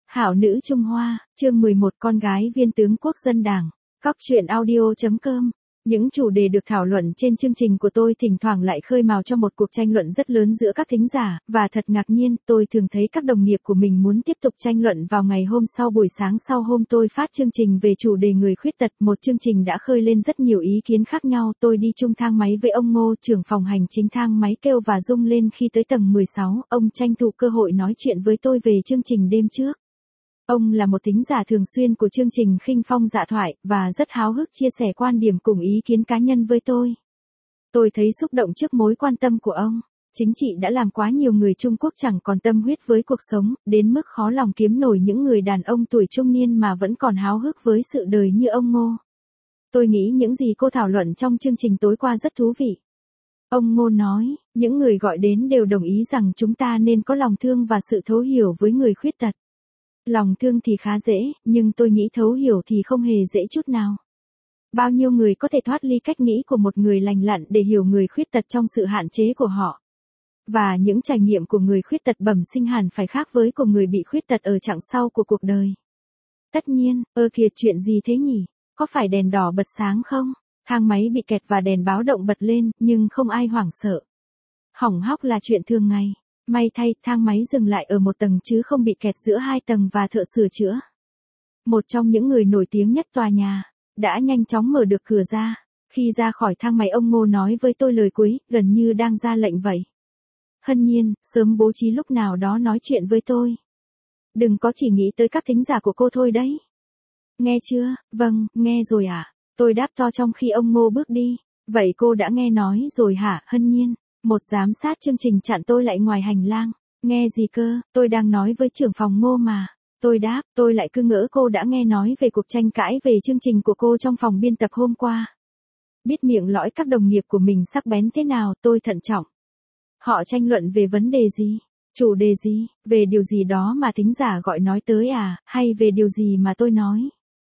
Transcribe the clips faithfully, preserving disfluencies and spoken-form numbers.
Hảo nữ Trung Hoa, chương mười một con gái viên tướng quốc dân đảng. Cóc truyện audio chấm com. Những chủ đề được thảo luận trên chương trình của tôi thỉnh thoảng lại khơi mào cho một cuộc tranh luận rất lớn giữa các thính giả, và thật ngạc nhiên, tôi thường thấy các đồng nghiệp của mình muốn tiếp tục tranh luận vào ngày hôm sau buổi sáng sau hôm tôi phát chương trình về chủ đề người khuyết tật. Một chương trình đã khơi lên rất nhiều ý kiến khác nhau. Tôi đi chung thang máy với ông Ngô, trưởng phòng hành chính. Thang máy kêu và rung lên khi tới tầng mười sáu, ông tranh thủ cơ hội nói chuyện với tôi về chương trình đêm trước. Ông là một thính giả thường xuyên của chương trình Khinh Phong Dạ Thoại, và rất háo hức chia sẻ quan điểm cùng ý kiến cá nhân với tôi. Tôi thấy xúc động trước mối quan tâm của ông. Chính trị đã làm quá nhiều người Trung Quốc chẳng còn tâm huyết với cuộc sống, đến mức khó lòng kiếm nổi những người đàn ông tuổi trung niên mà vẫn còn háo hức với sự đời như ông Ngô. Tôi nghĩ những gì cô thảo luận trong chương trình tối qua rất thú vị. Ông Ngô nói, những người gọi đến đều đồng ý rằng chúng ta nên có lòng thương và sự thấu hiểu với người khuyết tật. Lòng thương thì khá dễ, nhưng tôi nghĩ thấu hiểu thì không hề dễ chút nào. Bao nhiêu người có thể thoát ly cách nghĩ của một người lành lặn để hiểu người khuyết tật trong sự hạn chế của họ. Và những trải nghiệm của người khuyết tật bẩm sinh hẳn phải khác với của người bị khuyết tật ở chặng sau của cuộc đời. Tất nhiên, ơ kìa chuyện gì thế nhỉ? Có phải đèn đỏ bật sáng không? Thang máy bị kẹt và đèn báo động bật lên, nhưng không ai hoảng sợ. Hỏng hóc là chuyện thường ngày. May thay, thang máy dừng lại ở một tầng chứ không bị kẹt giữa hai tầng và thợ sửa chữa. Một trong những người nổi tiếng nhất tòa nhà, đã nhanh chóng mở được cửa ra. Khi ra khỏi thang máy ông Ngô nói với tôi lời cuối, gần như đang ra lệnh vậy. Hân Nhiên, sớm bố trí lúc nào đó nói chuyện với tôi. Đừng có chỉ nghĩ tới các thính giả của cô thôi đấy. Nghe chưa? Vâng, nghe rồi ạ. À? Tôi đáp to trong khi ông Ngô bước đi. Vậy cô đã nghe nói rồi hả, Hân Nhiên? Một giám sát chương trình chặn tôi lại ngoài hành lang. Nghe gì cơ, tôi đang nói với trưởng phòng Ngô mà. Tôi đáp, tôi lại cứ ngỡ cô đã nghe nói về cuộc tranh cãi về chương trình của cô trong phòng biên tập hôm qua. Biết miệng lõi các đồng nghiệp của mình sắc bén thế nào, tôi thận trọng. Họ tranh luận về vấn đề gì? Chủ đề gì? Về điều gì đó mà thính giả gọi nói tới à, hay về điều gì mà tôi nói?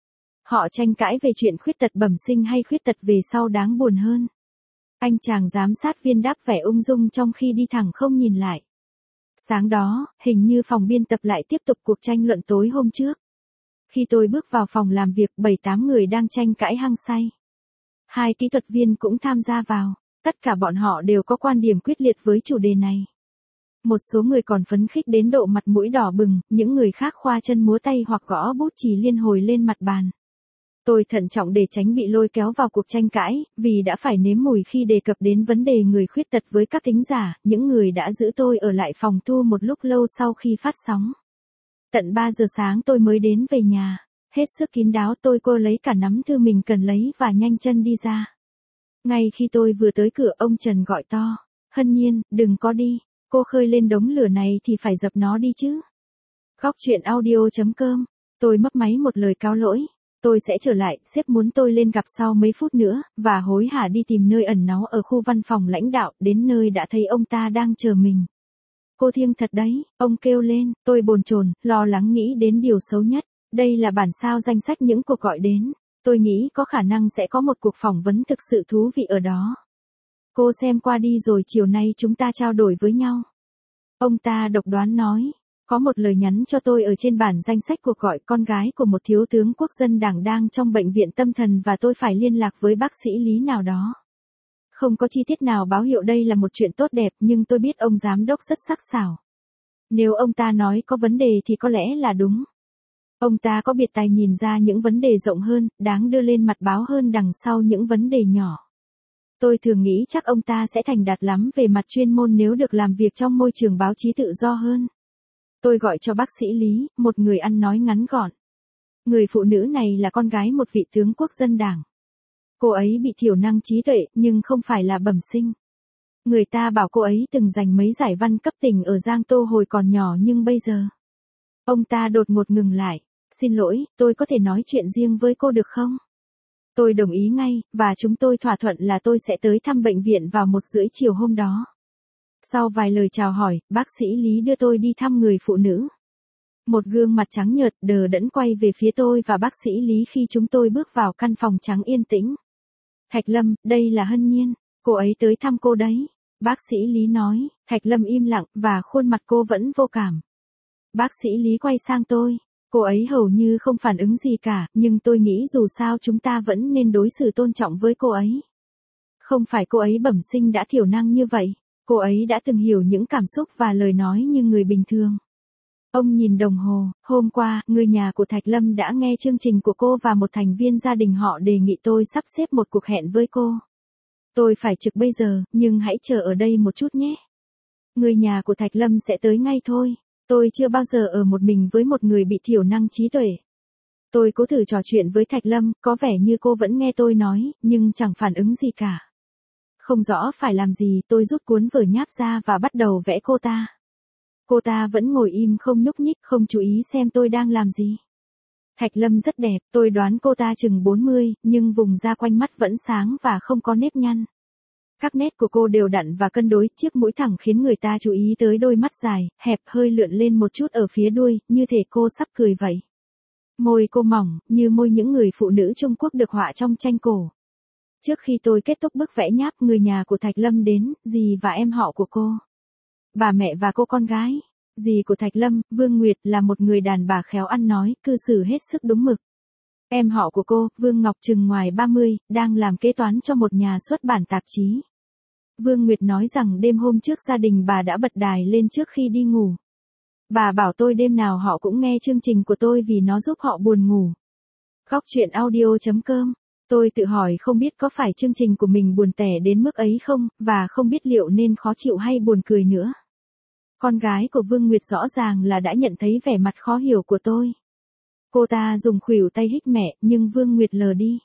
Họ tranh cãi về chuyện khuyết tật bẩm sinh hay khuyết tật về sau đáng buồn hơn? Anh chàng giám sát viên đáp vẻ ung dung trong khi đi thẳng không nhìn lại. Sáng đó, hình như phòng biên tập lại tiếp tục cuộc tranh luận tối hôm trước. Khi tôi bước vào phòng làm việc, bảy tám người đang tranh cãi hăng say. Hai kỹ thuật viên cũng tham gia vào. Tất cả bọn họ đều có quan điểm quyết liệt với chủ đề này. Một số người còn phấn khích đến độ mặt mũi đỏ bừng, những người khác khoa chân múa tay hoặc gõ bút chì liên hồi lên mặt bàn. Tôi thận trọng để tránh bị lôi kéo vào cuộc tranh cãi, vì đã phải nếm mùi khi đề cập đến vấn đề người khuyết tật với các thính giả, những người đã giữ tôi ở lại phòng thu một lúc lâu sau khi phát sóng. Tận ba giờ sáng tôi mới đến về nhà, hết sức kín đáo tôi cô lấy cả nắm thư mình cần lấy và nhanh chân đi ra. Ngay khi tôi vừa tới cửa ông Trần gọi to, Hân Nhiên, đừng có đi, cô khơi lên đống lửa này thì phải dập nó đi chứ. Cóc truyện audio chấm com, tôi mấp máy một lời cáo lỗi. Tôi sẽ trở lại, sếp muốn tôi lên gặp sau mấy phút nữa, và hối hả đi tìm nơi ẩn náu ở khu văn phòng lãnh đạo, đến nơi đã thấy ông ta đang chờ mình. Cô thiêng thật đấy, ông kêu lên, tôi bồn chồn, lo lắng nghĩ đến điều xấu nhất. Đây là bản sao danh sách những cuộc gọi đến, tôi nghĩ có khả năng sẽ có một cuộc phỏng vấn thực sự thú vị ở đó. Cô xem qua đi rồi chiều nay chúng ta trao đổi với nhau. Ông ta độc đoán nói. Có một lời nhắn cho tôi ở trên bản danh sách cuộc gọi, con gái của một thiếu tướng quốc dân đảng đang trong bệnh viện tâm thần và tôi phải liên lạc với bác sĩ Lý nào đó. Không có chi tiết nào báo hiệu đây là một chuyện tốt đẹp, nhưng tôi biết ông giám đốc rất sắc sảo. Nếu ông ta nói có vấn đề thì có lẽ là đúng. Ông ta có biệt tài nhìn ra những vấn đề rộng hơn, đáng đưa lên mặt báo hơn đằng sau những vấn đề nhỏ. Tôi thường nghĩ chắc ông ta sẽ thành đạt lắm về mặt chuyên môn nếu được làm việc trong môi trường báo chí tự do hơn. Tôi gọi cho bác sĩ Lý, một người ăn nói ngắn gọn. Người phụ nữ này là con gái một vị tướng quốc dân đảng. Cô ấy bị thiểu năng trí tuệ, nhưng không phải là bẩm sinh. Người ta bảo cô ấy từng giành mấy giải văn cấp tỉnh ở Giang Tô hồi còn nhỏ nhưng bây giờ. Ông ta đột ngột ngừng lại. Xin lỗi, tôi có thể nói chuyện riêng với cô được không? Tôi đồng ý ngay, và chúng tôi thỏa thuận là tôi sẽ tới thăm bệnh viện vào một rưỡi chiều hôm đó. Sau vài lời chào hỏi, bác sĩ Lý đưa tôi đi thăm người phụ nữ. Một gương mặt trắng nhợt đờ đẫn quay về phía tôi và bác sĩ Lý khi chúng tôi bước vào căn phòng trắng yên tĩnh. Thạch Lâm, đây là Hân Nhiên, cô ấy tới thăm cô đấy. Bác sĩ Lý nói. Thạch Lâm im lặng và khuôn mặt cô vẫn vô cảm. Bác sĩ Lý quay sang tôi. Cô ấy hầu như không phản ứng gì cả, nhưng tôi nghĩ dù sao chúng ta vẫn nên đối xử tôn trọng với cô ấy. Không phải cô ấy bẩm sinh đã thiểu năng như vậy, cô ấy đã từng hiểu những cảm xúc và lời nói như người bình thường. Ông nhìn đồng hồ, hôm qua, người nhà của Thạch Lâm đã nghe chương trình của cô và một thành viên gia đình họ đề nghị tôi sắp xếp một cuộc hẹn với cô. Tôi phải trực bây giờ, nhưng hãy chờ ở đây một chút nhé. Người nhà của Thạch Lâm sẽ tới ngay thôi. Tôi chưa bao giờ ở một mình với một người bị thiểu năng trí tuệ. Tôi cố thử trò chuyện với Thạch Lâm, có vẻ như cô vẫn nghe tôi nói, nhưng chẳng phản ứng gì cả. Không rõ phải làm gì, tôi rút cuốn vở nháp ra và bắt đầu vẽ cô ta. Cô ta vẫn ngồi im không nhúc nhích, không chú ý xem tôi đang làm gì. Thạch Lâm rất đẹp, tôi đoán cô ta chừng bốn mươi, nhưng vùng da quanh mắt vẫn sáng và không có nếp nhăn. Các nét của cô đều đặn và cân đối, chiếc mũi thẳng khiến người ta chú ý tới đôi mắt dài, hẹp hơi lượn lên một chút ở phía đuôi, như thể cô sắp cười vậy. Môi cô mỏng, như môi những người phụ nữ Trung Quốc được họa trong tranh cổ. Trước khi tôi kết thúc bức vẽ nháp, người nhà của Thạch Lâm đến, dì và em họ của cô. Bà mẹ và cô con gái. Dì của Thạch Lâm, Vương Nguyệt, là một người đàn bà khéo ăn nói, cư xử hết sức đúng mực. Em họ của cô, Vương Ngọc chừng ngoài ba mươi, đang làm kế toán cho một nhà xuất bản tạp chí. Vương Nguyệt nói rằng đêm hôm trước gia đình bà đã bật đài lên trước khi đi ngủ. Bà bảo tôi đêm nào họ cũng nghe chương trình của tôi vì nó giúp họ buồn ngủ. Góc chuyện audio chấm com. Tôi tự hỏi không biết có phải chương trình của mình buồn tẻ đến mức ấy không, và không biết liệu nên khó chịu hay buồn cười nữa. Con gái của Vương Nguyệt rõ ràng là đã nhận thấy vẻ mặt khó hiểu của tôi. Cô ta dùng khuỷu tay hích mẹ, nhưng Vương Nguyệt lờ đi.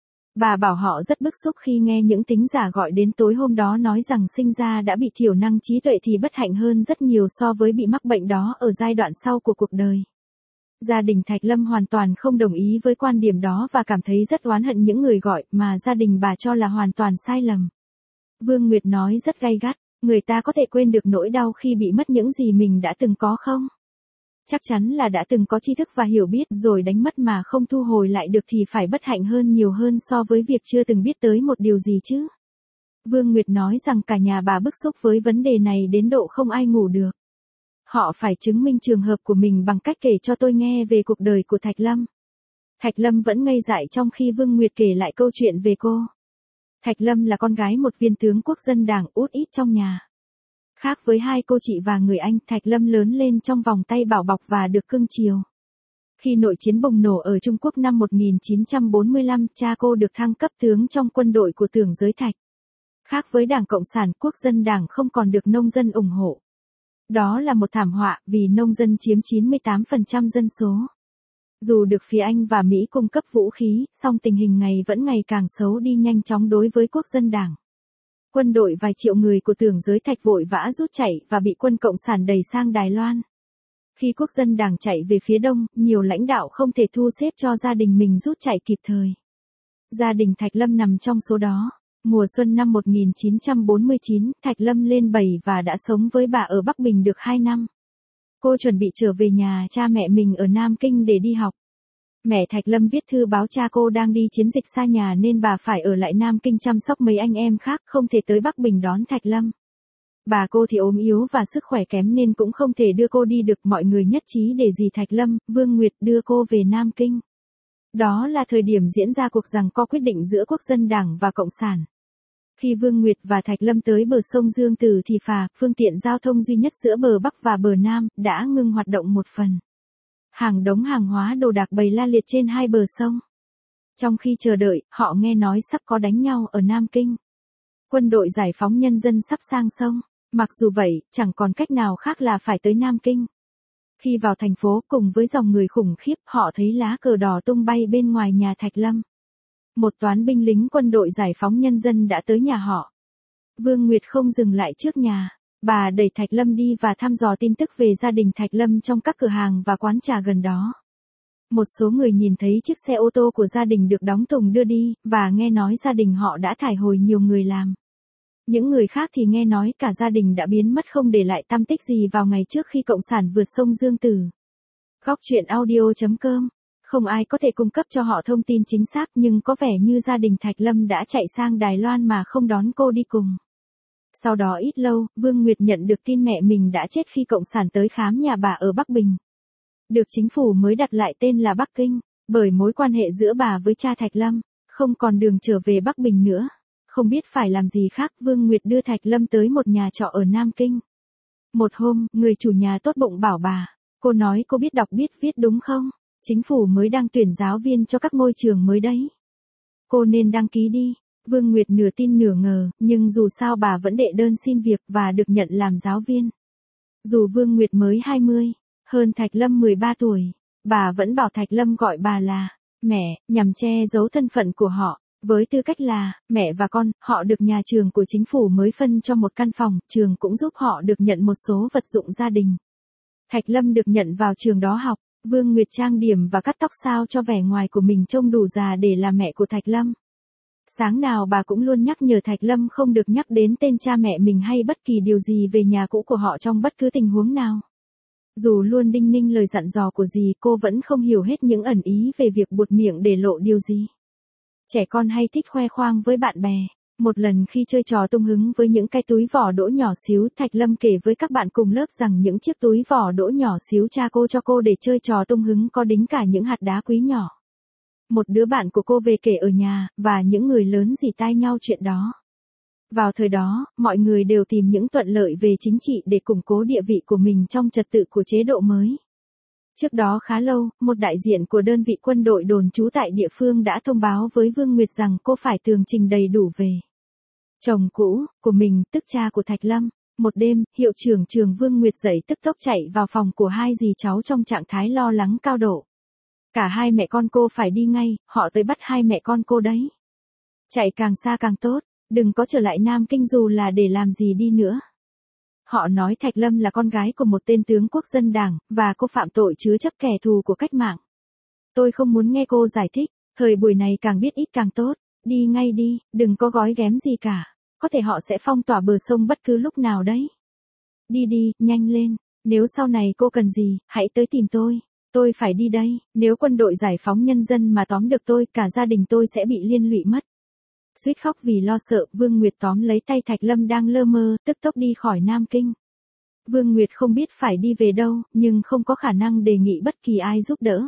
Bà bảo họ rất bức xúc khi nghe những thính giả gọi đến tối hôm đó nói rằng sinh ra đã bị thiểu năng trí tuệ thì bất hạnh hơn rất nhiều so với bị mắc bệnh đó ở giai đoạn sau của cuộc đời. Gia đình Thạch Lâm hoàn toàn không đồng ý với quan điểm đó và cảm thấy rất oán hận những người gọi mà gia đình bà cho là hoàn toàn sai lầm. Vương Nguyệt nói rất gay gắt, người ta có thể quên được nỗi đau khi bị mất những gì mình đã từng có không? Chắc chắn là đã từng có tri thức và hiểu biết rồi đánh mất mà không thu hồi lại được thì phải bất hạnh hơn nhiều hơn so với việc chưa từng biết tới một điều gì chứ. Vương Nguyệt nói rằng cả nhà bà bức xúc với vấn đề này đến độ không ai ngủ được. Họ phải chứng minh trường hợp của mình bằng cách kể cho tôi nghe về cuộc đời của Thạch Lâm. Thạch Lâm vẫn ngây dại trong khi Vương Nguyệt kể lại câu chuyện về cô. Thạch Lâm là con gái một viên tướng quốc dân đảng út ít trong nhà. Khác với hai cô chị và người anh, Thạch Lâm lớn lên trong vòng tay bảo bọc và được cưng chiều. Khi nội chiến bùng nổ ở Trung Quốc năm một nghìn chín trăm bốn mươi lăm, cha cô được thăng cấp tướng trong quân đội của Tưởng Giới Thạch. Khác với Đảng Cộng sản, Quốc dân Đảng không còn được nông dân ủng hộ. Đó là một thảm họa vì nông dân chiếm chín mươi tám phần trăm dân số. Dù được phía Anh và Mỹ cung cấp vũ khí, song tình hình ngày vẫn ngày càng xấu đi nhanh chóng đối với Quốc dân Đảng. Quân đội vài triệu người của Tưởng Giới Thạch vội vã rút chạy và bị quân Cộng sản đẩy sang Đài Loan. Khi Quốc dân Đảng chạy về phía đông, nhiều lãnh đạo không thể thu xếp cho gia đình mình rút chạy kịp thời. Gia đình Thạch Lâm nằm trong số đó. Mùa xuân năm một nghìn chín trăm bốn mươi chín, Thạch Lâm lên bảy và đã sống với bà ở Bắc Bình được hai năm. Cô chuẩn bị trở về nhà cha mẹ mình ở Nam Kinh để đi học. Mẹ Thạch Lâm viết thư báo cha cô đang đi chiến dịch xa nhà nên bà phải ở lại Nam Kinh chăm sóc mấy anh em khác, không thể tới Bắc Bình đón Thạch Lâm. Bà cô thì ốm yếu và sức khỏe kém nên cũng không thể đưa cô đi được, mọi người nhất trí để dì Thạch Lâm, Vương Nguyệt đưa cô về Nam Kinh. Đó là thời điểm diễn ra cuộc giằng co quyết định giữa Quốc dân Đảng và Cộng sản. Khi Vương Nguyệt và Thạch Lâm tới bờ sông Dương Tử thì phà, phương tiện giao thông duy nhất giữa bờ Bắc và bờ Nam, đã ngưng hoạt động một phần. Hàng đống hàng hóa đồ đạc bày la liệt trên hai bờ sông. Trong khi chờ đợi, họ nghe nói sắp có đánh nhau ở Nam Kinh. Quân đội giải phóng nhân dân sắp sang sông. Mặc dù vậy, chẳng còn cách nào khác là phải tới Nam Kinh. Khi vào thành phố cùng với dòng người khủng khiếp, họ thấy lá cờ đỏ tung bay bên ngoài nhà Thạch Lâm. Một toán binh lính quân đội giải phóng nhân dân đã tới nhà họ. Vương Nguyệt không dừng lại trước nhà. Bà đẩy Thạch Lâm đi và thăm dò tin tức về gia đình Thạch Lâm trong các cửa hàng và quán trà gần đó. Một số người nhìn thấy chiếc xe ô tô của gia đình được đóng thùng đưa đi, và nghe nói gia đình họ đã thải hồi nhiều người làm. Những người khác thì nghe nói cả gia đình đã biến mất không để lại tăm tích gì vào ngày trước khi Cộng sản vượt sông Dương Tử. Góc chuyện audio chấm com. Không ai có thể cung cấp cho họ thông tin chính xác nhưng có vẻ như gia đình Thạch Lâm đã chạy sang Đài Loan mà không đón cô đi cùng. Sau đó ít lâu, Vương Nguyệt nhận được tin mẹ mình đã chết khi Cộng sản tới khám nhà bà ở Bắc Bình. được chính phủ mới đặt lại tên là Bắc Kinh, bởi mối quan hệ giữa bà với cha Thạch Lâm, không còn đường trở về Bắc Bình nữa. Không biết phải làm gì khác, Vương Nguyệt đưa Thạch Lâm tới một nhà trọ ở Nam Kinh. Một hôm, người chủ nhà tốt bụng bảo bà, cô nói cô biết đọc biết viết đúng không? Chính phủ mới đang tuyển giáo viên cho các ngôi trường mới đấy. Cô nên đăng ký đi. Vương Nguyệt nửa tin nửa ngờ, nhưng dù sao bà vẫn đệ đơn xin việc và được nhận làm giáo viên. Dù Vương Nguyệt mới hai mươi, hơn Thạch Lâm mười ba tuổi, bà vẫn bảo Thạch Lâm gọi bà là mẹ, nhằm che giấu thân phận của họ. Với tư cách là mẹ và con, họ được nhà trường của chính phủ mới phân cho một căn phòng, trường cũng giúp họ được nhận một số vật dụng gia đình. Thạch Lâm được nhận vào trường đó học, Vương Nguyệt trang điểm và cắt tóc sao cho vẻ ngoài của mình trông đủ già để làm mẹ của Thạch Lâm. Sáng nào bà cũng luôn nhắc nhở Thạch Lâm không được nhắc đến tên cha mẹ mình hay bất kỳ điều gì về nhà cũ của họ trong bất cứ tình huống nào. Dù luôn đinh ninh lời dặn dò của dì, cô vẫn không hiểu hết những ẩn ý về việc buột miệng để lộ điều gì. Trẻ con hay thích khoe khoang với bạn bè. Một lần khi chơi trò tung hứng với những cái túi vỏ đỗ nhỏ xíu, Thạch Lâm kể với các bạn cùng lớp rằng những chiếc túi vỏ đỗ nhỏ xíu cha cô cho cô để chơi trò tung hứng có đính cả những hạt đá quý nhỏ. Một đứa bạn của cô về kể ở nhà, và những người lớn rỉ tai nhau chuyện đó. Vào thời đó, mọi người đều tìm những thuận lợi về chính trị để củng cố địa vị của mình trong trật tự của chế độ mới. Trước đó khá lâu, một đại diện của đơn vị quân đội đồn trú tại địa phương đã thông báo với Vương Nguyệt rằng cô phải tường trình đầy đủ về chồng cũ của mình, tức cha của Thạch Lâm. Một đêm, hiệu trưởng trường Vương Nguyệt dậy tức tốc chạy vào phòng của hai dì cháu trong trạng thái lo lắng cao độ. Cả hai mẹ con cô phải đi ngay, họ tới bắt hai mẹ con cô đấy. Chạy càng xa càng tốt, đừng có trở lại Nam Kinh dù là để làm gì đi nữa. Họ nói Thạch Lâm là con gái của một tên tướng quốc dân đảng, và cô phạm tội chứa chấp kẻ thù của cách mạng. Tôi không muốn nghe cô giải thích, thời buổi này càng biết ít càng tốt, đi ngay đi, đừng có gói ghém gì cả, có thể họ sẽ phong tỏa bờ sông bất cứ lúc nào đấy. Đi đi, nhanh lên, nếu sau này cô cần gì, hãy tới tìm tôi, tôi phải đi đây, nếu quân đội giải phóng nhân dân mà tóm được tôi, cả gia đình tôi sẽ bị liên lụy mất. Suýt khóc vì lo sợ, Vương Nguyệt tóm lấy tay Thạch Lâm đang lơ mơ, tức tốc đi khỏi Nam Kinh. Vương Nguyệt không biết phải đi về đâu, nhưng không có khả năng đề nghị bất kỳ ai giúp đỡ.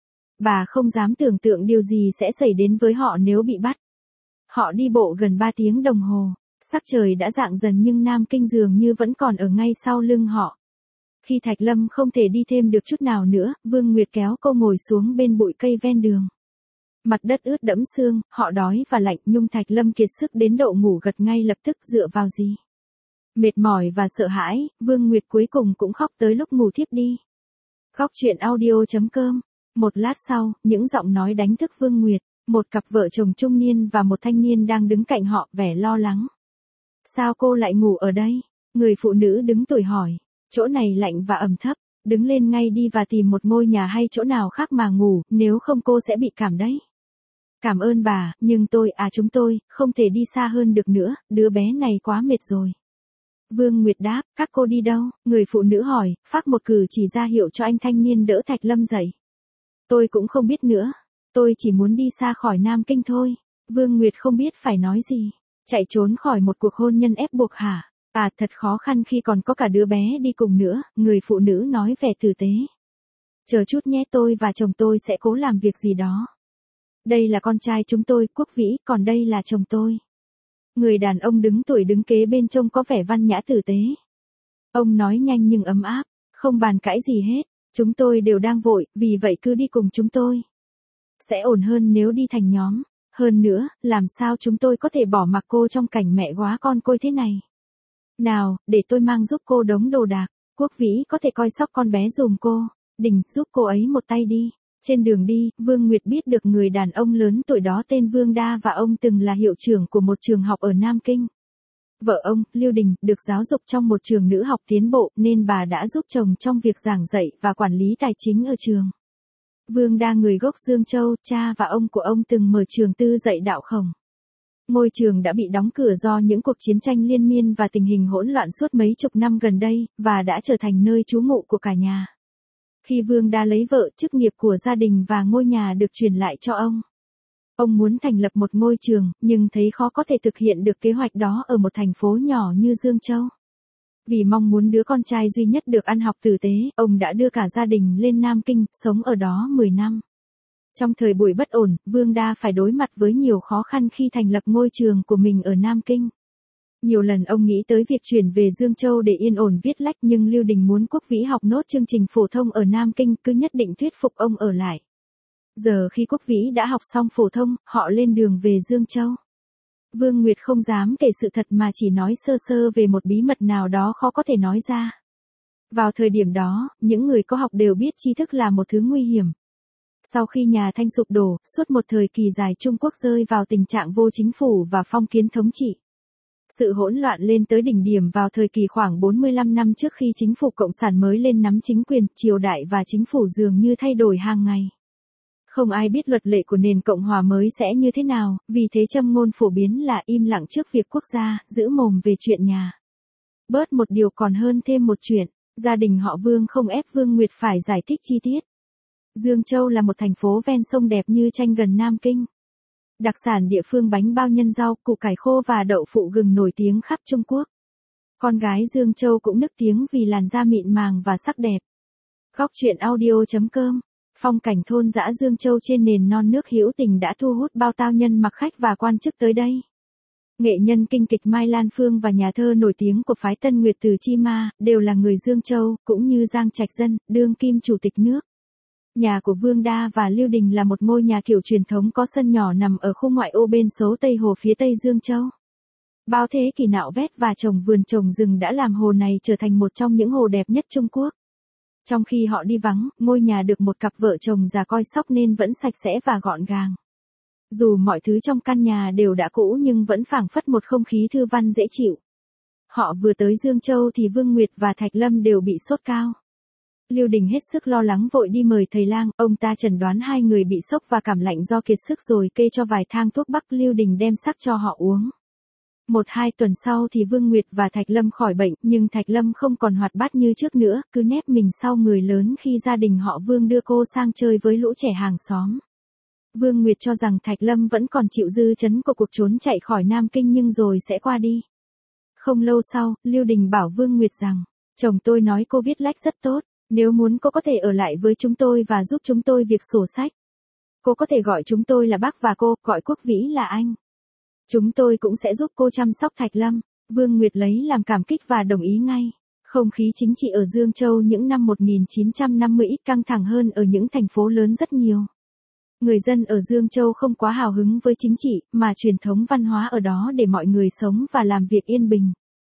Bà không dám tưởng tượng điều gì sẽ xảy đến với họ nếu bị bắt. Họ đi bộ gần ba tiếng đồng hồ, sắc trời đã rạng dần nhưng Nam Kinh dường như vẫn còn ở ngay sau lưng họ. Khi Thạch Lâm không thể đi thêm được chút nào nữa, Vương Nguyệt kéo cô ngồi xuống bên bụi cây ven đường. Mặt đất ướt đẫm sương, họ đói và lạnh, nhưng Thạch Lâm kiệt sức đến độ ngủ gật ngay lập tức dựa vào gì. Mệt mỏi và sợ hãi, Vương Nguyệt cuối cùng cũng khóc tới lúc ngủ thiếp đi. Khóc chuyện audio chấm com. Một lát sau, những giọng nói đánh thức Vương Nguyệt, một cặp vợ chồng trung niên và một thanh niên đang đứng cạnh họ, vẻ lo lắng. Sao cô lại ngủ ở đây? Người phụ nữ đứng tuổi hỏi. Chỗ này lạnh và ẩm thấp, đứng lên ngay đi và tìm một ngôi nhà hay chỗ nào khác mà ngủ, nếu không cô sẽ bị cảm đấy. Cảm ơn bà, nhưng tôi, à chúng tôi, không thể đi xa hơn được nữa, đứa bé này quá mệt rồi. Vương Nguyệt đáp, các cô đi đâu? Người phụ nữ hỏi, phác một cử chỉ ra hiệu cho anh thanh niên đỡ Thạch Lâm dậy. Tôi cũng không biết nữa, tôi chỉ muốn đi xa khỏi Nam Kinh thôi. Vương Nguyệt không biết phải nói gì, chạy trốn khỏi một cuộc hôn nhân ép buộc hả? À thật khó khăn khi còn có cả đứa bé đi cùng nữa, người phụ nữ nói vẻ tử tế. Chờ chút nhé, tôi và chồng tôi sẽ cố làm việc gì đó. Đây là con trai chúng tôi, Quốc Vĩ, còn đây là chồng tôi. Người đàn ông đứng tuổi đứng kế bên trông có vẻ văn nhã tử tế. Ông nói nhanh nhưng ấm áp, không bàn cãi gì hết, chúng tôi đều đang vội, vì vậy cứ đi cùng chúng tôi. Sẽ ổn hơn nếu đi thành nhóm, hơn nữa, làm sao chúng tôi có thể bỏ mặc cô trong cảnh mẹ góa con côi thế này. Nào, để tôi mang giúp cô đống đồ đạc, Quốc Vĩ có thể coi sóc con bé dùm cô, Đình, giúp cô ấy một tay đi. Trên đường đi, Vương Nguyệt biết được người đàn ông lớn tuổi đó tên Vương Đa và ông từng là hiệu trưởng của một trường học ở Nam Kinh. Vợ ông, Lưu Đình, được giáo dục trong một trường nữ học tiến bộ nên bà đã giúp chồng trong việc giảng dạy và quản lý tài chính ở trường. Vương Đa người gốc Dương Châu, cha và ông của ông từng mở trường tư dạy đạo khổng. Ngôi trường đã bị đóng cửa do những cuộc chiến tranh liên miên và tình hình hỗn loạn suốt mấy chục năm gần đây, và đã trở thành nơi trú ngụ của cả nhà. Khi Vương Đa lấy vợ, chức nghiệp của gia đình và ngôi nhà được truyền lại cho ông. Ông muốn thành lập một ngôi trường, nhưng thấy khó có thể thực hiện được kế hoạch đó ở một thành phố nhỏ như Dương Châu. Vì mong muốn đứa con trai duy nhất được ăn học tử tế, ông đã đưa cả gia đình lên Nam Kinh, sống ở đó mười năm. Trong thời buổi bất ổn, Vương Đa phải đối mặt với nhiều khó khăn khi thành lập ngôi trường của mình ở Nam Kinh. Nhiều lần ông nghĩ tới việc chuyển về Dương Châu để yên ổn viết lách, nhưng Lưu Đình muốn Quốc Vĩ học nốt chương trình phổ thông ở Nam Kinh, cứ nhất định thuyết phục ông ở lại. Giờ khi Quốc Vĩ đã học xong phổ thông, họ lên đường về Dương Châu. Vương Nguyệt không dám kể sự thật mà chỉ nói sơ sơ về một bí mật nào đó khó có thể nói ra. Vào thời điểm đó, những người có học đều biết tri thức là một thứ nguy hiểm. Sau khi nhà Thanh sụp đổ, suốt một thời kỳ dài Trung Quốc rơi vào tình trạng vô chính phủ và phong kiến thống trị. Sự hỗn loạn lên tới đỉnh điểm vào thời kỳ khoảng bốn mươi lăm năm trước khi chính phủ Cộng sản mới lên nắm chính quyền, triều đại và chính phủ dường như thay đổi hàng ngày. Không ai biết luật lệ của nền Cộng hòa mới sẽ như thế nào, vì thế châm ngôn phổ biến là im lặng trước việc quốc gia, giữ mồm về chuyện nhà. Bớt một điều còn hơn thêm một chuyện, gia đình họ Vương không ép Vương Nguyệt phải giải thích chi tiết. Dương Châu là một thành phố ven sông đẹp như tranh gần Nam Kinh. Đặc sản địa phương bánh bao nhân rau, củ cải khô và đậu phụ gừng nổi tiếng khắp Trung Quốc. Con gái Dương Châu cũng nức tiếng vì làn da mịn màng và sắc đẹp. Góc truyện audio chấm com. Phong cảnh thôn dã Dương Châu trên nền non nước hữu tình đã thu hút bao tao nhân mặc khách và quan chức tới đây. Nghệ nhân kinh kịch Mai Lan Phương và nhà thơ nổi tiếng của phái Tân Nguyệt Từ Chi Ma đều là người Dương Châu, cũng như Giang Trạch Dân, đương kim chủ tịch nước. Nhà của Vương Đa và Lưu Đình là một ngôi nhà kiểu truyền thống có sân nhỏ nằm ở khu ngoại ô bên số Tây Hồ phía Tây Dương Châu. Bao thế kỷ nạo vét và trồng vườn trồng rừng đã làm hồ này trở thành một trong những hồ đẹp nhất Trung Quốc. Trong khi họ đi vắng, ngôi nhà được một cặp vợ chồng già coi sóc nên vẫn sạch sẽ và gọn gàng. Dù mọi thứ trong căn nhà đều đã cũ nhưng vẫn phảng phất một không khí thư văn dễ chịu. Họ vừa tới Dương Châu thì Vương Nguyệt và Thạch Lâm đều bị sốt cao. Lưu Đình hết sức lo lắng vội đi mời thầy lang, ông ta chẩn đoán hai người bị sốc và cảm lạnh do kiệt sức rồi kê cho vài thang thuốc bắc. Lưu Đình đem sắc cho họ uống. Một hai tuần sau thì Vương Nguyệt và Thạch Lâm khỏi bệnh, nhưng Thạch Lâm không còn hoạt bát như trước nữa, cứ nép mình sau người lớn khi gia đình họ Vương đưa cô sang chơi với lũ trẻ hàng xóm. Vương Nguyệt cho rằng Thạch Lâm vẫn còn chịu dư chấn của cuộc trốn chạy khỏi Nam Kinh nhưng rồi sẽ qua đi. Không lâu sau, Lưu Đình bảo Vương Nguyệt rằng, chồng tôi nói cô viết lách rất tốt, nếu muốn cô có thể ở lại với chúng tôi và giúp chúng tôi việc sổ sách. Cô có thể gọi chúng tôi là bác và cô, gọi Quốc Vĩ là anh. Chúng tôi cũng sẽ giúp cô chăm sóc Thạch Lâm. Vương Nguyệt lấy làm cảm kích và đồng ý ngay. Không khí chính trị ở Dương Châu những năm một nghìn chín trăm năm mươi ít căng thẳng hơn ở những thành phố lớn rất nhiều. Người dân ở Dương Châu không quá hào hứng với chính trị, mà truyền thống văn hóa ở đó để mọi người sống và làm việc yên bình.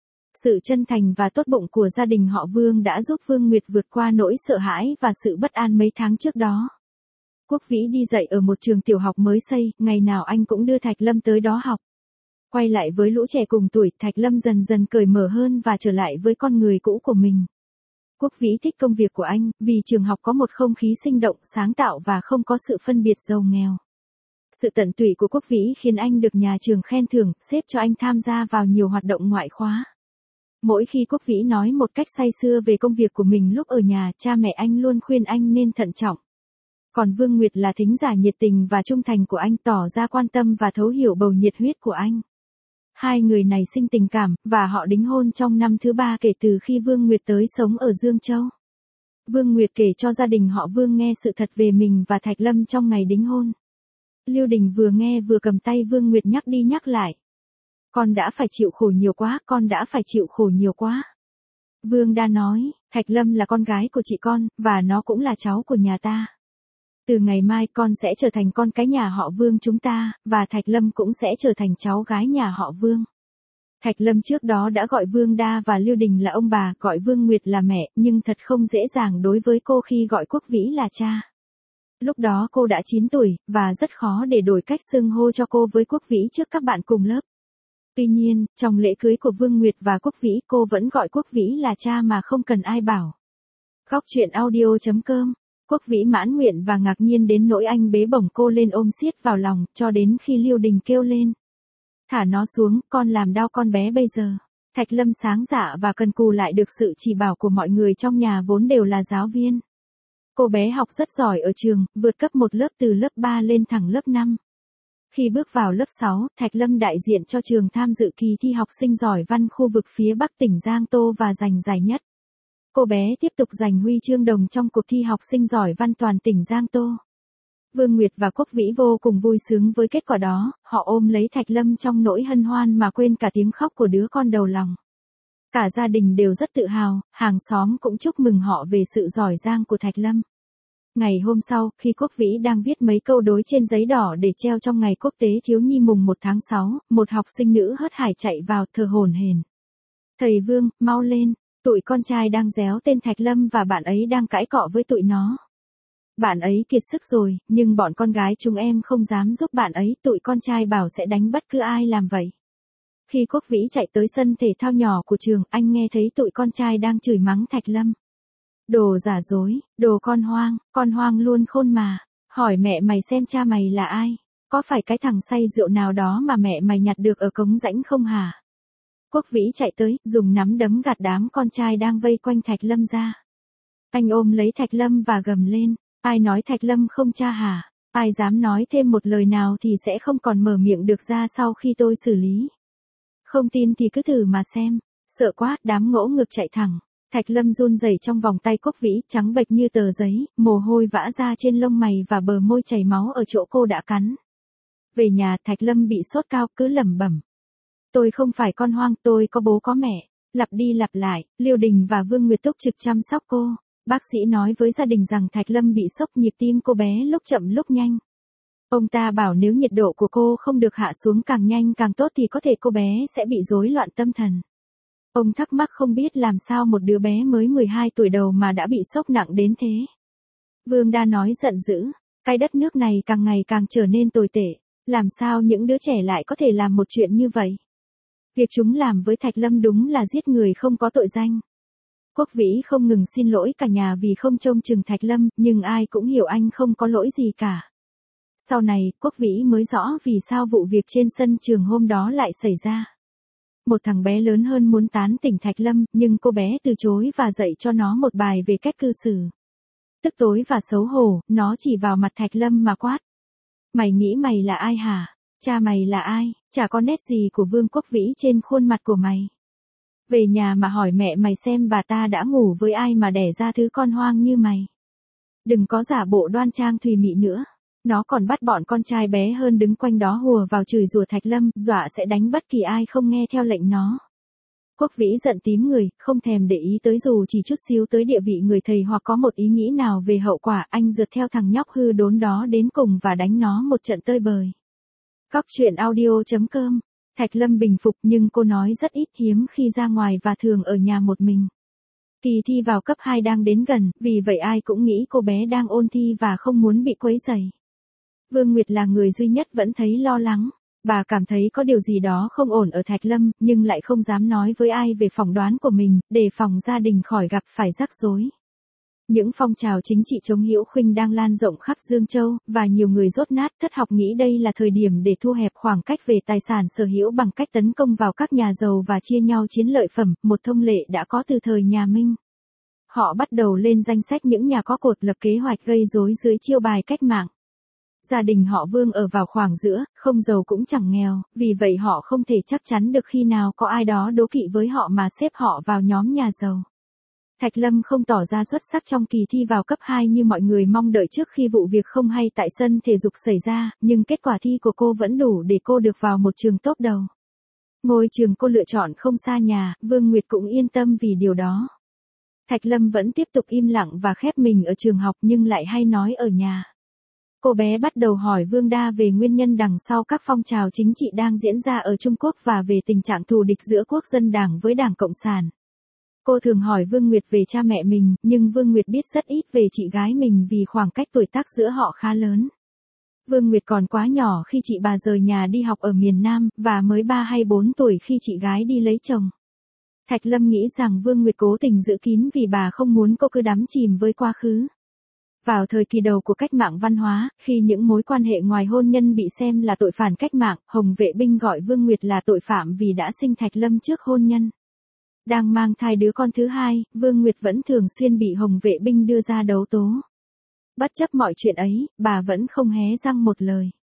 Sự chân thành và tốt bụng của gia đình họ Vương đã giúp Vương Nguyệt vượt qua nỗi sợ hãi và sự bất an mấy tháng trước đó. Quốc Vĩ đi dạy ở một trường tiểu học mới xây, ngày nào anh cũng đưa Thạch Lâm tới đó học. Quay lại với lũ trẻ cùng tuổi, Thạch Lâm dần dần cởi mở hơn và trở lại với con người cũ của mình. Quốc Vĩ thích công việc của anh, vì trường học có một không khí sinh động, sáng tạo và không có sự phân biệt giàu nghèo. Sự tận tụy của Quốc Vĩ khiến anh được nhà trường khen thưởng, xếp cho anh tham gia vào nhiều hoạt động ngoại khóa. Mỗi khi Quốc Vĩ nói một cách say sưa về công việc của mình lúc ở nhà, cha mẹ anh luôn khuyên anh nên thận trọng. Còn Vương Nguyệt là thính giả nhiệt tình và trung thành của anh, tỏ ra quan tâm và thấu hiểu bầu nhiệt huyết của anh. Hai người này sinh tình cảm, và họ đính hôn trong năm thứ ba kể từ khi Vương Nguyệt tới sống ở Dương Châu. Vương Nguyệt kể cho gia đình họ Vương nghe sự thật về mình và Thạch Lâm trong ngày đính hôn. Lưu Đình vừa nghe vừa cầm tay Vương Nguyệt nhắc đi nhắc lại. Con đã phải chịu khổ nhiều quá, con đã phải chịu khổ nhiều quá. Vương Đa nói, Thạch Lâm là con gái của chị con, và nó cũng là cháu của nhà ta. Từ ngày mai con sẽ trở thành con cái nhà họ Vương chúng ta, và Thạch Lâm cũng sẽ trở thành cháu gái nhà họ Vương. Thạch Lâm trước đó đã gọi Vương Đa và Lưu Đình là ông bà, gọi Vương Nguyệt là mẹ, nhưng thật không dễ dàng đối với cô khi gọi Quốc Vĩ là cha. Lúc đó cô đã chín tuổi, và rất khó để đổi cách xưng hô cho cô với Quốc Vĩ trước các bạn cùng lớp. Tuy nhiên, trong lễ cưới của Vương Nguyệt và Quốc Vĩ, cô vẫn gọi Quốc Vĩ là cha mà không cần ai bảo. Góc truyện audio chấm com. Quốc Vĩ mãn nguyện và ngạc nhiên đến nỗi anh bế bổng cô lên ôm siết vào lòng, cho đến khi Lưu Đình kêu lên. Thả nó xuống, con làm đau con bé bây giờ. Thạch Lâm sáng dạ và cần cù lại được sự chỉ bảo của mọi người trong nhà vốn đều là giáo viên. Cô bé học rất giỏi ở trường, vượt cấp một lớp từ lớp ba lên thẳng lớp năm. Khi bước vào lớp sáu, Thạch Lâm đại diện cho trường tham dự kỳ thi học sinh giỏi văn khu vực phía Bắc tỉnh Giang Tô và giành giải nhất. Cô bé tiếp tục giành huy chương đồng trong cuộc thi học sinh giỏi văn toàn tỉnh Giang Tô. Vương Nguyệt và Quốc Vĩ vô cùng vui sướng với kết quả đó, họ ôm lấy Thạch Lâm trong nỗi hân hoan mà quên cả tiếng khóc của đứa con đầu lòng. Cả gia đình đều rất tự hào, hàng xóm cũng chúc mừng họ về sự giỏi giang của Thạch Lâm. Ngày hôm sau, khi Quốc Vĩ đang viết mấy câu đối trên giấy đỏ để treo trong ngày quốc tế thiếu nhi mùng một tháng sáu, một học sinh nữ hớt hải chạy vào thở hổn hển. Thầy Vương, mau lên, tụi con trai đang réo tên Thạch Lâm và bạn ấy đang cãi cọ với tụi nó. Bạn ấy kiệt sức rồi, nhưng bọn con gái chúng em không dám giúp bạn ấy, tụi con trai bảo sẽ đánh bất cứ ai làm vậy. Khi Quốc Vĩ chạy tới sân thể thao nhỏ của trường, anh nghe thấy tụi con trai đang chửi mắng Thạch Lâm. Đồ giả dối, đồ con hoang, con hoang luôn khôn mà. Hỏi mẹ mày xem cha mày là ai? Có phải cái thằng say rượu nào đó mà mẹ mày nhặt được ở cống rãnh không hả? Quốc Vĩ chạy tới, dùng nắm đấm gạt đám con trai đang vây quanh Thạch Lâm ra. Anh ôm lấy Thạch Lâm và gầm lên. Ai nói Thạch Lâm không cha hả? Ai dám nói thêm một lời nào thì sẽ không còn mở miệng được ra sau khi tôi xử lý. Không tin thì cứ thử mà xem. Sợ quá, đám ngỗ ngược chạy thẳng. Thạch Lâm run rẩy trong vòng tay Quốc Vĩ, trắng bệch như tờ giấy, mồ hôi vã ra trên lông mày và bờ môi chảy máu ở chỗ cô đã cắn. Về nhà, Thạch Lâm bị sốt cao, cứ lẩm bẩm. Tôi không phải con hoang, tôi có bố có mẹ. Lặp đi lặp lại, Liêu Đình và Vương Nguyệt túc trực chăm sóc cô. Bác sĩ nói với gia đình rằng Thạch Lâm bị sốc, nhịp tim cô bé lúc chậm lúc nhanh. Ông ta bảo nếu nhiệt độ của cô không được hạ xuống càng nhanh càng tốt thì có thể cô bé sẽ bị rối loạn tâm thần. Ông thắc mắc không biết làm sao một đứa bé mới mười hai tuổi đầu mà đã bị sốc nặng đến thế. Vương Đa nói giận dữ, cái đất nước này càng ngày càng trở nên tồi tệ, làm sao những đứa trẻ lại có thể làm một chuyện như vậy? Việc chúng làm với Thạch Lâm đúng là giết người không có tội danh. Quốc Vĩ không ngừng xin lỗi cả nhà vì không trông chừng Thạch Lâm, nhưng ai cũng hiểu anh không có lỗi gì cả. Sau này, Quốc Vĩ mới rõ vì sao vụ việc trên sân trường hôm đó lại xảy ra. Một thằng bé lớn hơn muốn tán tỉnh Thạch Lâm, nhưng cô bé từ chối và dạy cho nó một bài về cách cư xử. Tức tối và xấu hổ, nó chỉ vào mặt Thạch Lâm mà quát. Mày nghĩ mày là ai hả? Cha mày là ai? Chả có nét gì của Vương Quốc Vĩ trên khuôn mặt của mày. Về nhà mà hỏi mẹ mày xem bà ta đã ngủ với ai mà đẻ ra thứ con hoang như mày. Đừng có giả bộ đoan trang thùy mị nữa. Nó còn bắt bọn con trai bé hơn đứng quanh đó hùa vào chửi rủa Thạch Lâm, dọa sẽ đánh bất kỳ ai không nghe theo lệnh nó. Quốc Vĩ giận tím người, không thèm để ý tới dù chỉ chút xíu tới địa vị người thầy hoặc có một ý nghĩ nào về hậu quả, anh rượt theo thằng nhóc hư đốn đó đến cùng và đánh nó một trận tơi bời. Góc truyện audio chấm com. Thạch Lâm bình phục nhưng cô nói rất ít, hiếm khi ra ngoài và thường ở nhà một mình. Kỳ thi vào cấp hai đang đến gần, vì vậy ai cũng nghĩ cô bé đang ôn thi và không muốn bị quấy rầy. Vương Nguyệt là người duy nhất vẫn thấy lo lắng. Bà cảm thấy có điều gì đó không ổn ở Thạch Lâm, nhưng lại không dám nói với ai về phỏng đoán của mình, để phòng gia đình khỏi gặp phải rắc rối. Những phong trào chính trị chống Hữu Khuynh đang lan rộng khắp Dương Châu, và nhiều người dốt nát thất học nghĩ đây là thời điểm để thu hẹp khoảng cách về tài sản sở hữu bằng cách tấn công vào các nhà giàu và chia nhau chiến lợi phẩm, một thông lệ đã có từ thời nhà Minh. Họ bắt đầu lên danh sách những nhà có cột, lập kế hoạch gây rối dưới chiêu bài cách mạng. Gia đình họ Vương ở vào khoảng giữa, không giàu cũng chẳng nghèo, vì vậy họ không thể chắc chắn được khi nào có ai đó đố kỵ với họ mà xếp họ vào nhóm nhà giàu. Thạch Lâm không tỏ ra xuất sắc trong kỳ thi vào cấp hai như mọi người mong đợi trước khi vụ việc không hay tại sân thể dục xảy ra, nhưng kết quả thi của cô vẫn đủ để cô được vào một trường top đầu. Ngôi trường cô lựa chọn không xa nhà, Vương Nguyệt cũng yên tâm vì điều đó. Thạch Lâm vẫn tiếp tục im lặng và khép mình ở trường học nhưng lại hay nói ở nhà. Cô bé bắt đầu hỏi Vương Đa về nguyên nhân đằng sau các phong trào chính trị đang diễn ra ở Trung Quốc và về tình trạng thù địch giữa Quốc dân Đảng với Đảng Cộng sản. Cô thường hỏi Vương Nguyệt về cha mẹ mình, nhưng Vương Nguyệt biết rất ít về chị gái mình vì khoảng cách tuổi tác giữa họ khá lớn. Vương Nguyệt còn quá nhỏ khi chị bà rời nhà đi học ở miền Nam, và mới ba hay bốn tuổi khi chị gái đi lấy chồng. Thạch Lâm nghĩ rằng Vương Nguyệt cố tình giữ kín vì bà không muốn cô cứ đắm chìm với quá khứ. Vào thời kỳ đầu của cách mạng văn hóa, khi những mối quan hệ ngoài hôn nhân bị xem là tội phản cách mạng, Hồng Vệ Binh gọi Vương Nguyệt là tội phạm vì đã sinh Thạch Lâm trước hôn nhân. Đang mang thai đứa con thứ hai, Vương Nguyệt vẫn thường xuyên bị Hồng Vệ Binh đưa ra đấu tố. Bất chấp mọi chuyện ấy, bà vẫn không hé răng một lời.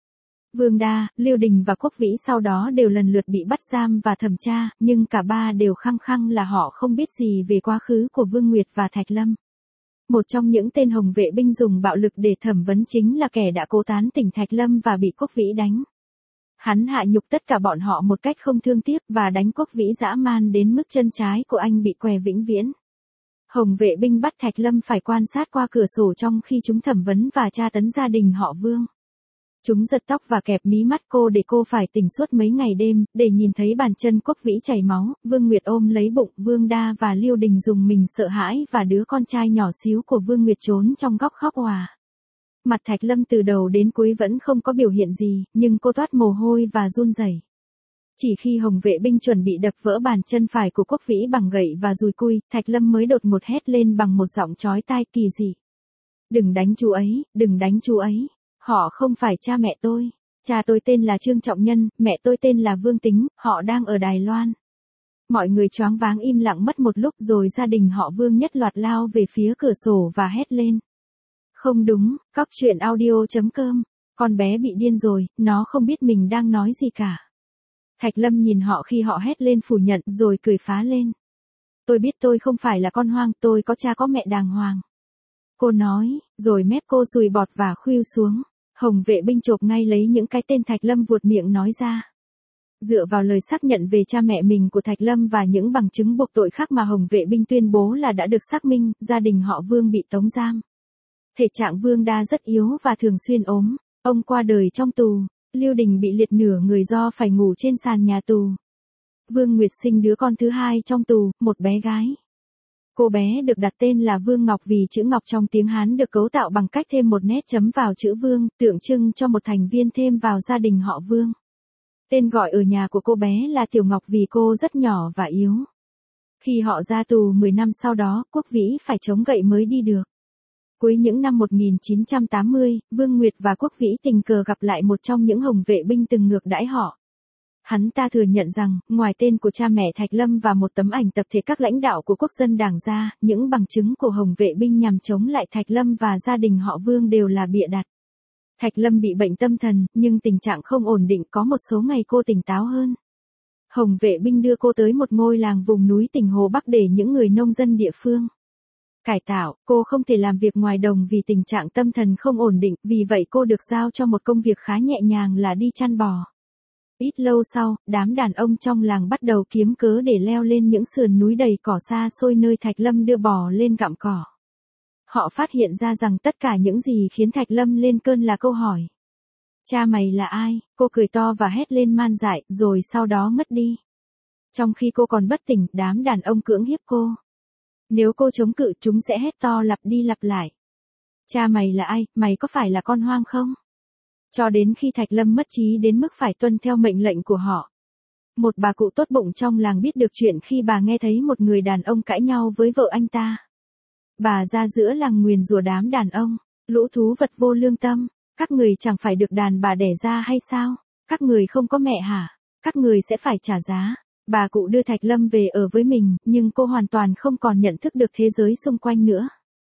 Vương Đa, Liêu Đình và Quốc Vĩ sau đó đều lần lượt bị bắt giam và thẩm tra, nhưng cả ba đều khăng khăng là họ không biết gì về quá khứ của Vương Nguyệt và Thạch Lâm. Một trong những tên Hồng Vệ binh dùng bạo lực để thẩm vấn chính là kẻ đã cố tán tỉnh Thạch Lâm và bị Quốc Vĩ đánh. Hắn hạ nhục tất cả bọn họ một cách không thương tiếc và đánh Quốc Vĩ dã man đến mức chân trái của anh bị què vĩnh viễn. Hồng Vệ binh bắt Thạch Lâm phải quan sát qua cửa sổ trong khi chúng thẩm vấn và tra tấn gia đình họ Vương. Chúng giật tóc và kẹp mí mắt cô để cô phải tỉnh suốt mấy ngày đêm, để nhìn thấy bàn chân Quốc Vĩ chảy máu. Vương Nguyệt ôm lấy bụng, Vương Đa và Liêu Đình dùng mình sợ hãi và đứa con trai nhỏ xíu của Vương Nguyệt trốn trong góc khóc òa. Mặt Thạch Lâm từ đầu đến cuối vẫn không có biểu hiện gì, nhưng cô toát mồ hôi và run rẩy. Chỉ khi Hồng Vệ binh chuẩn bị đập vỡ bàn chân phải của Quốc Vĩ bằng gậy và dùi cui, Thạch Lâm mới đột ngột hét lên bằng một giọng chói tai kỳ dị. Đừng đánh chú ấy, đừng đánh chú ấy. Họ không phải cha mẹ tôi. Cha tôi tên là Trương Trọng Nhân, mẹ tôi tên là Vương Tính, họ đang ở Đài Loan. Mọi người choáng váng im lặng mất một lúc rồi gia đình họ Vương nhất loạt lao về phía cửa sổ và hét lên. Không đúng, cóc truyện audio chấm com. Con bé bị điên rồi, nó không biết mình đang nói gì cả. Thạch Lâm nhìn họ khi họ hét lên phủ nhận rồi cười phá lên. Tôi biết tôi không phải là con hoang, tôi có cha có mẹ đàng hoàng. Cô nói, rồi mép cô sùi bọt và khuỵu xuống. Hồng Vệ binh chộp ngay lấy những cái tên Thạch Lâm vuột miệng nói ra. Dựa vào lời xác nhận về cha mẹ mình của Thạch Lâm và những bằng chứng buộc tội khác mà Hồng Vệ binh tuyên bố là đã được xác minh, gia đình họ Vương bị tống giam. Thể trạng Vương Đa rất yếu và thường xuyên ốm. Ông qua đời trong tù. Liêu Đình bị liệt nửa người do phải ngủ trên sàn nhà tù. Vương Nguyệt sinh đứa con thứ hai trong tù, một bé gái. Cô bé được đặt tên là Vương Ngọc vì chữ Ngọc trong tiếng Hán được cấu tạo bằng cách thêm một nét chấm vào chữ Vương, tượng trưng cho một thành viên thêm vào gia đình họ Vương. Tên gọi ở nhà của cô bé là Tiểu Ngọc vì cô rất nhỏ và yếu. Khi họ ra tù mười năm sau đó, Quốc Vĩ phải chống gậy mới đi được. Cuối những năm một nghìn chín trăm tám mươi, Vương Nguyệt và Quốc Vĩ tình cờ gặp lại một trong những Hồng Vệ binh từng ngược đãi họ. Hắn ta thừa nhận rằng, ngoài tên của cha mẹ Thạch Lâm và một tấm ảnh tập thể các lãnh đạo của Quốc dân Đảng ra, những bằng chứng của Hồng Vệ binh nhằm chống lại Thạch Lâm và gia đình họ Vương đều là bịa đặt. Thạch Lâm bị bệnh tâm thần, nhưng tình trạng không ổn định, có một số ngày cô tỉnh táo hơn. Hồng Vệ binh đưa cô tới một ngôi làng vùng núi tỉnh Hồ Bắc để những người nông dân địa phương cải tạo. Cô không thể làm việc ngoài đồng vì tình trạng tâm thần không ổn định, vì vậy cô được giao cho một công việc khá nhẹ nhàng là đi chăn bò. Ít lâu sau, đám đàn ông trong làng bắt đầu kiếm cớ để leo lên những sườn núi đầy cỏ xa xôi nơi Thạch Lâm đưa bò lên gặm cỏ. Họ phát hiện ra rằng tất cả những gì khiến Thạch Lâm lên cơn là câu hỏi. Cha mày là ai? Cô cười to và hét lên man dại, rồi sau đó ngất đi. Trong khi cô còn bất tỉnh, đám đàn ông cưỡng hiếp cô. Nếu cô chống cự, chúng sẽ hét to lặp đi lặp lại. Cha mày là ai? Mày có phải là con hoang không? Cho đến khi Thạch Lâm mất trí đến mức phải tuân theo mệnh lệnh của họ. Một bà cụ tốt bụng trong làng biết được chuyện khi bà nghe thấy một người đàn ông cãi nhau với vợ anh ta. Bà ra giữa làng nguyền rủa đám đàn ông, lũ thú vật vô lương tâm, các người chẳng phải được đàn bà đẻ ra hay sao? Các người không có mẹ hả? Các người sẽ phải trả giá. Bà cụ đưa Thạch Lâm về ở với mình, nhưng cô hoàn toàn không còn nhận thức được thế giới xung quanh nữa.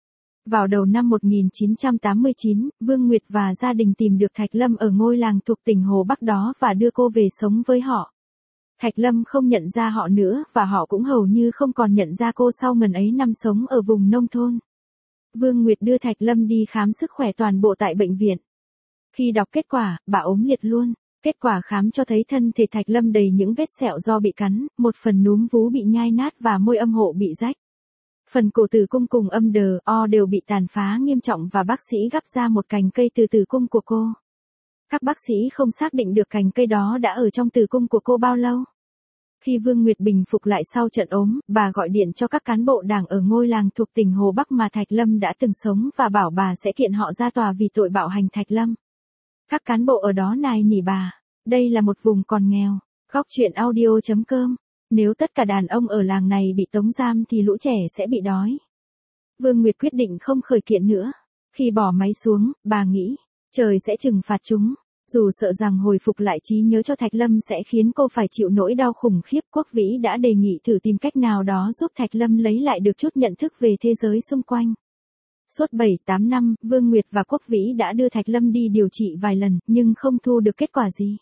Vào đầu năm một nghìn chín trăm tám mươi chín, Vương Nguyệt và gia đình tìm được Thạch Lâm ở ngôi làng thuộc tỉnh Hồ Bắc đó và đưa cô về sống với họ. Thạch Lâm không nhận ra họ nữa, và họ cũng hầu như không còn nhận ra cô sau ngần ấy năm sống ở vùng nông thôn. Vương Nguyệt đưa Thạch Lâm đi khám sức khỏe toàn bộ tại bệnh viện. Khi đọc kết quả, bà ốm liệt luôn. Kết quả khám cho thấy thân thể Thạch Lâm đầy những vết sẹo do bị cắn, một phần núm vú bị nhai nát và môi âm hộ bị rách. Phần cổ tử cung cùng âm đờ, o đều bị tàn phá nghiêm trọng và bác sĩ gắp ra một cành cây từ tử cung của cô. Các bác sĩ không xác định được cành cây đó đã ở trong tử cung của cô bao lâu. Khi Vương Nguyệt bình phục lại sau trận ốm, bà gọi điện cho các cán bộ đảng ở ngôi làng thuộc tỉnh Hồ Bắc mà Thạch Lâm đã từng sống và bảo bà sẽ kiện họ ra tòa vì tội bạo hành Thạch Lâm. Các cán bộ ở đó nài nỉ bà, đây là một vùng còn nghèo. Góc truyện audio chấm com. Nếu tất cả đàn ông ở làng này bị tống giam thì lũ trẻ sẽ bị đói. Vương Nguyệt quyết định không khởi kiện nữa. Khi bỏ máy xuống, bà nghĩ, trời sẽ trừng phạt chúng. Dù sợ rằng hồi phục lại trí nhớ cho Thạch Lâm sẽ khiến cô phải chịu nỗi đau khủng khiếp, Quốc Vĩ đã đề nghị thử tìm cách nào đó giúp Thạch Lâm lấy lại được chút nhận thức về thế giới xung quanh. Suốt bảy tám năm, Vương Nguyệt và Quốc Vĩ đã đưa Thạch Lâm đi điều trị vài lần, nhưng không thu được kết quả gì.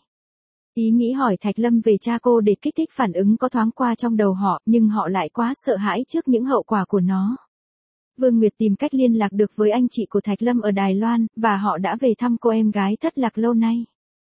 Ý nghĩ hỏi Thạch Lâm về cha cô để kích thích phản ứng có thoáng qua trong đầu họ, nhưng họ lại quá sợ hãi trước những hậu quả của nó. Vương Nguyệt tìm cách liên lạc được với anh chị của Thạch Lâm ở Đài Loan, và họ đã về thăm cô em gái thất lạc lâu nay.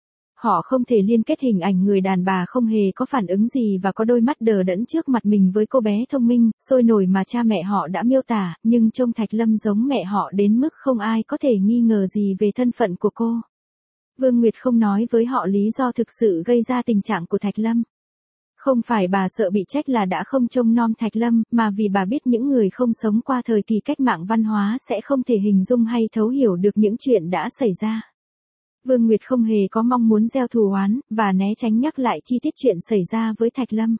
Họ không thể liên kết hình ảnh người đàn bà không hề có phản ứng gì và có đôi mắt đờ đẫn trước mặt mình với cô bé thông minh, sôi nổi mà cha mẹ họ đã miêu tả, nhưng trông Thạch Lâm giống mẹ họ đến mức không ai có thể nghi ngờ gì về thân phận của cô. Vương Nguyệt không nói với họ lý do thực sự gây ra tình trạng của Thạch Lâm. Không phải bà sợ bị trách là đã không trông nom Thạch Lâm, mà vì bà biết những người không sống qua thời kỳ cách mạng văn hóa sẽ không thể hình dung hay thấu hiểu được những chuyện đã xảy ra. Vương Nguyệt không hề có mong muốn gieo thù oán, và né tránh nhắc lại chi tiết chuyện xảy ra với Thạch Lâm.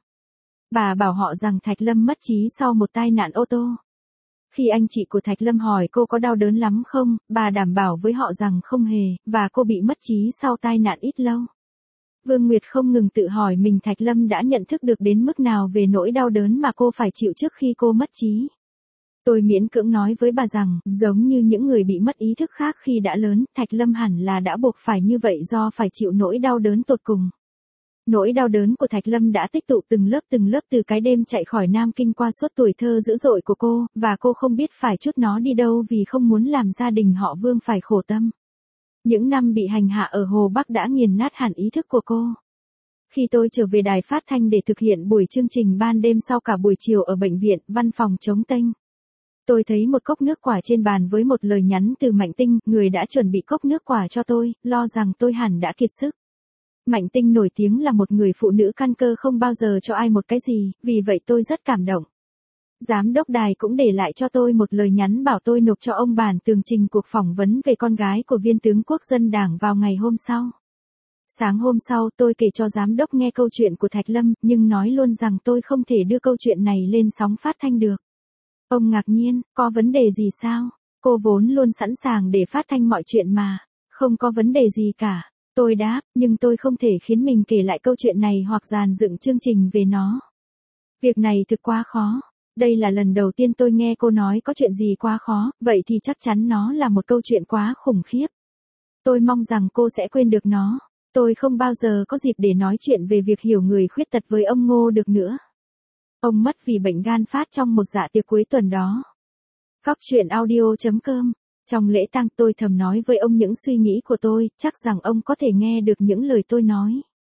Bà bảo họ rằng Thạch Lâm mất trí sau một tai nạn ô tô. Khi anh chị của Thạch Lâm hỏi cô có đau đớn lắm không, bà đảm bảo với họ rằng không hề, và cô bị mất trí sau tai nạn ít lâu. Vương Nguyệt không ngừng tự hỏi mình Thạch Lâm đã nhận thức được đến mức nào về nỗi đau đớn mà cô phải chịu trước khi cô mất trí. Tôi miễn cưỡng nói với bà rằng, giống như những người bị mất ý thức khác khi đã lớn, Thạch Lâm hẳn là đã buộc phải như vậy do phải chịu nỗi đau đớn tột cùng. Nỗi đau đớn của Thạch Lâm đã tích tụ từng lớp từng lớp từ cái đêm chạy khỏi Nam Kinh qua suốt tuổi thơ dữ dội của cô, và cô không biết phải trút nó đi đâu vì không muốn làm gia đình họ Vương phải khổ tâm. Những năm bị hành hạ ở Hồ Bắc đã nghiền nát hẳn ý thức của cô. Khi tôi trở về đài phát thanh để thực hiện buổi chương trình ban đêm sau cả buổi chiều ở bệnh viện, văn phòng trống tênh. Tôi thấy một cốc nước quả trên bàn với một lời nhắn từ Mạnh Tinh, người đã chuẩn bị cốc nước quả cho tôi, lo rằng tôi hẳn đã kiệt sức. Mạnh Tinh nổi tiếng là một người phụ nữ căn cơ không bao giờ cho ai một cái gì, vì vậy tôi rất cảm động. Giám đốc đài cũng để lại cho tôi một lời nhắn bảo tôi nộp cho ông bản tường trình cuộc phỏng vấn về con gái của viên tướng Quốc dân Đảng vào ngày hôm sau. Sáng hôm sau tôi kể cho giám đốc nghe câu chuyện của Thạch Lâm, nhưng nói luôn rằng tôi không thể đưa câu chuyện này lên sóng phát thanh được. Ông ngạc nhiên, có vấn đề gì sao? Cô vốn luôn sẵn sàng để phát thanh mọi chuyện mà. Không có vấn đề gì cả. Tôi đáp, nhưng tôi không thể khiến mình kể lại câu chuyện này hoặc dàn dựng chương trình về nó. Việc này thực quá khó. Đây là lần đầu tiên tôi nghe cô nói có chuyện gì quá khó, vậy thì chắc chắn nó là một câu chuyện quá khủng khiếp. Tôi mong rằng cô sẽ quên được nó. Tôi không bao giờ có dịp để nói chuyện về việc hiểu người khuyết tật với ông Ngô được nữa. Ông mất vì bệnh gan phát trong một dạ tiệc cuối tuần đó. Góc truyện audio chấm com. Trong lễ tang tôi thầm nói với ông những suy nghĩ của tôi, chắc rằng ông có thể nghe được những lời tôi nói.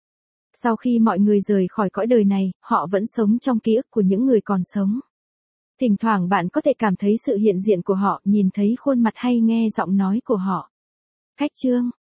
Sau khi mọi người rời khỏi cõi đời này, họ vẫn sống trong ký ức của những người còn sống. Thỉnh thoảng bạn có thể cảm thấy sự hiện diện của họ, nhìn thấy khuôn mặt hay nghe giọng nói của họ. Khách chương.